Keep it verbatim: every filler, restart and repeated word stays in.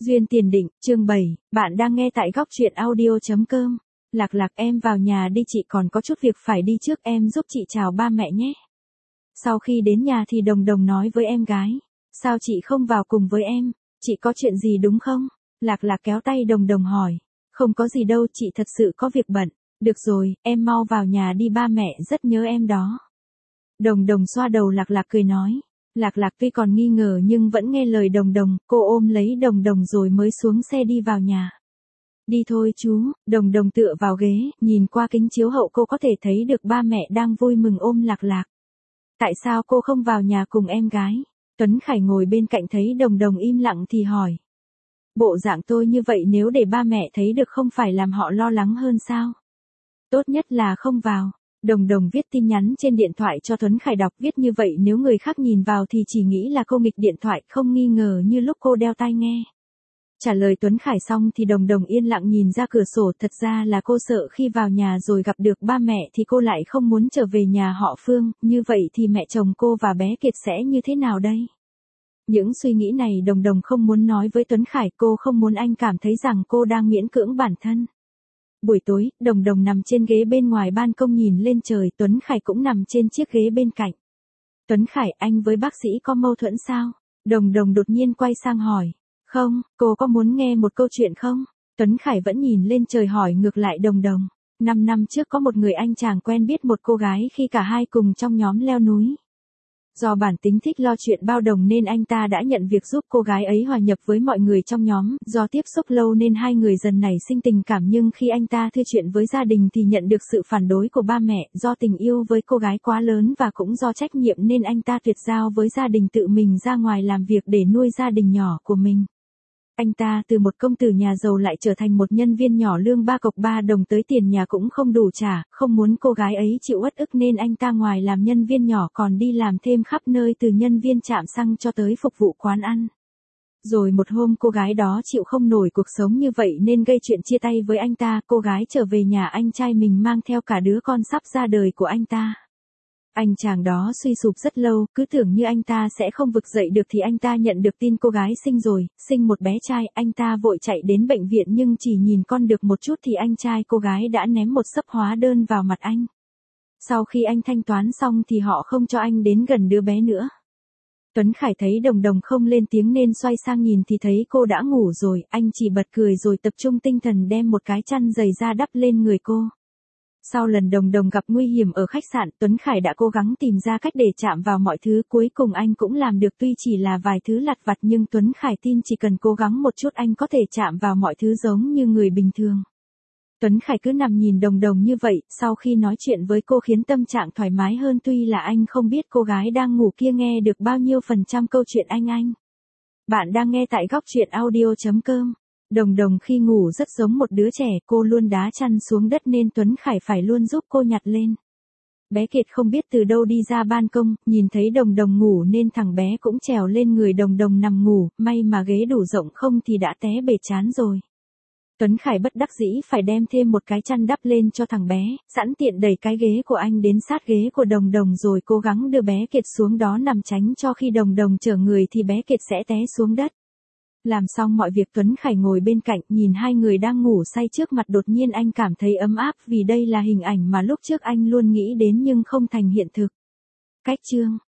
Duyên tiền định, chương bảy, bạn đang nghe tại góc truyện audio chấm com. Lạc Lạc em vào nhà đi, chị còn có chút việc phải đi trước, em giúp chị chào ba mẹ nhé. Sau khi đến nhà thì Đồng Đồng nói với em gái, sao chị không vào cùng với em, chị có chuyện gì đúng không? Lạc Lạc kéo tay Đồng Đồng hỏi, không có gì đâu, chị thật sự có việc bận. Được rồi, em mau vào nhà đi, ba mẹ rất nhớ em đó. Đồng Đồng xoa đầu Lạc Lạc cười nói. Lạc Lạc tuy còn nghi ngờ nhưng vẫn nghe lời Đồng Đồng, cô ôm lấy Đồng Đồng rồi mới xuống xe đi vào nhà. Đi thôi chú, Đồng Đồng tựa vào ghế, nhìn qua kính chiếu hậu cô có thể thấy được ba mẹ đang vui mừng ôm Lạc Lạc. Tại sao cô không vào nhà cùng em gái? Tuấn Khải ngồi bên cạnh thấy Đồng Đồng im lặng thì hỏi. Bộ dạng tôi như vậy nếu để ba mẹ thấy được không phải làm họ lo lắng hơn sao? Tốt nhất là không vào. Đồng Đồng viết tin nhắn trên điện thoại cho Tuấn Khải đọc, viết như vậy nếu người khác nhìn vào thì chỉ nghĩ là cô nghịch điện thoại, không nghi ngờ như lúc cô đeo tai nghe. Trả lời Tuấn Khải xong thì Đồng Đồng yên lặng nhìn ra cửa sổ, thật ra là cô sợ khi vào nhà rồi gặp được ba mẹ thì cô lại không muốn trở về nhà họ Phương, như vậy thì mẹ chồng cô và bé Kiệt sẽ như thế nào đây? Những suy nghĩ này Đồng Đồng không muốn nói với Tuấn Khải, cô không muốn anh cảm thấy rằng cô đang miễn cưỡng bản thân. Buổi tối, Đồng Đồng nằm trên ghế bên ngoài ban công nhìn lên trời, Tuấn Khải cũng nằm trên chiếc ghế bên cạnh. Tuấn Khải, anh với bác sĩ có mâu thuẫn sao? Đồng Đồng đột nhiên quay sang hỏi. Không, cô có muốn nghe một câu chuyện không? Tuấn Khải vẫn nhìn lên trời hỏi ngược lại Đồng Đồng. Năm năm trước có một người anh chàng quen biết một cô gái khi cả hai cùng trong nhóm leo núi. Do bản tính thích lo chuyện bao đồng nên anh ta đã nhận việc giúp cô gái ấy hòa nhập với mọi người trong nhóm, do tiếp xúc lâu nên hai người dần nảy sinh tình cảm, nhưng khi anh ta thưa chuyện với gia đình thì nhận được sự phản đối của ba mẹ, do tình yêu với cô gái quá lớn và cũng do trách nhiệm nên anh ta tuyệt giao với gia đình, tự mình ra ngoài làm việc để nuôi gia đình nhỏ của mình. Anh ta từ một công tử nhà giàu lại trở thành một nhân viên nhỏ lương ba cọc ba đồng, tới tiền nhà cũng không đủ trả, không muốn cô gái ấy chịu uất ức nên anh ta ngoài làm nhân viên nhỏ còn đi làm thêm khắp nơi, từ nhân viên trạm xăng cho tới phục vụ quán ăn. Rồi một hôm cô gái đó chịu không nổi cuộc sống như vậy nên gây chuyện chia tay với anh ta, cô gái trở về nhà anh trai mình mang theo cả đứa con sắp ra đời của anh ta. Anh chàng đó suy sụp rất lâu, cứ tưởng như anh ta sẽ không vực dậy được thì anh ta nhận được tin cô gái sinh rồi, sinh một bé trai, anh ta vội chạy đến bệnh viện nhưng chỉ nhìn con được một chút thì anh trai cô gái đã ném một xấp hóa đơn vào mặt anh. Sau khi anh thanh toán xong thì họ không cho anh đến gần đứa bé nữa. Tuấn Khải thấy Đồng Đồng không lên tiếng nên xoay sang nhìn thì thấy cô đã ngủ rồi, anh chỉ bật cười rồi tập trung tinh thần đem một cái chăn dày ra đắp lên người cô. Sau lần Đồng Đồng gặp nguy hiểm ở khách sạn, Tuấn Khải đã cố gắng tìm ra cách để chạm vào mọi thứ, cuối cùng anh cũng làm được, tuy chỉ là vài thứ lặt vặt nhưng Tuấn Khải tin chỉ cần cố gắng một chút anh có thể chạm vào mọi thứ giống như người bình thường. Tuấn Khải cứ nằm nhìn Đồng Đồng như vậy, sau khi nói chuyện với cô khiến tâm trạng thoải mái hơn, tuy là anh không biết cô gái đang ngủ kia nghe được bao nhiêu phần trăm câu chuyện anh anh. Bạn đang nghe tại góc truyện audio chấm com. Đồng Đồng khi ngủ rất giống một đứa trẻ, cô luôn đá chăn xuống đất nên Tuấn Khải phải luôn giúp cô nhặt lên. Bé Kiệt không biết từ đâu đi ra ban công, nhìn thấy Đồng Đồng ngủ nên thằng bé cũng trèo lên người Đồng Đồng nằm ngủ, may mà ghế đủ rộng không thì đã té bể chán rồi. Tuấn Khải bất đắc dĩ phải đem thêm một cái chăn đắp lên cho thằng bé, sẵn tiện đẩy cái ghế của anh đến sát ghế của Đồng Đồng rồi cố gắng đưa bé Kiệt xuống đó nằm, tránh cho khi Đồng Đồng chở người thì bé Kiệt sẽ té xuống đất. Làm xong mọi việc Tuấn Khải ngồi bên cạnh nhìn hai người đang ngủ say trước mặt, đột nhiên anh cảm thấy ấm áp vì đây là hình ảnh mà lúc trước anh luôn nghĩ đến nhưng không thành hiện thực. Cách chương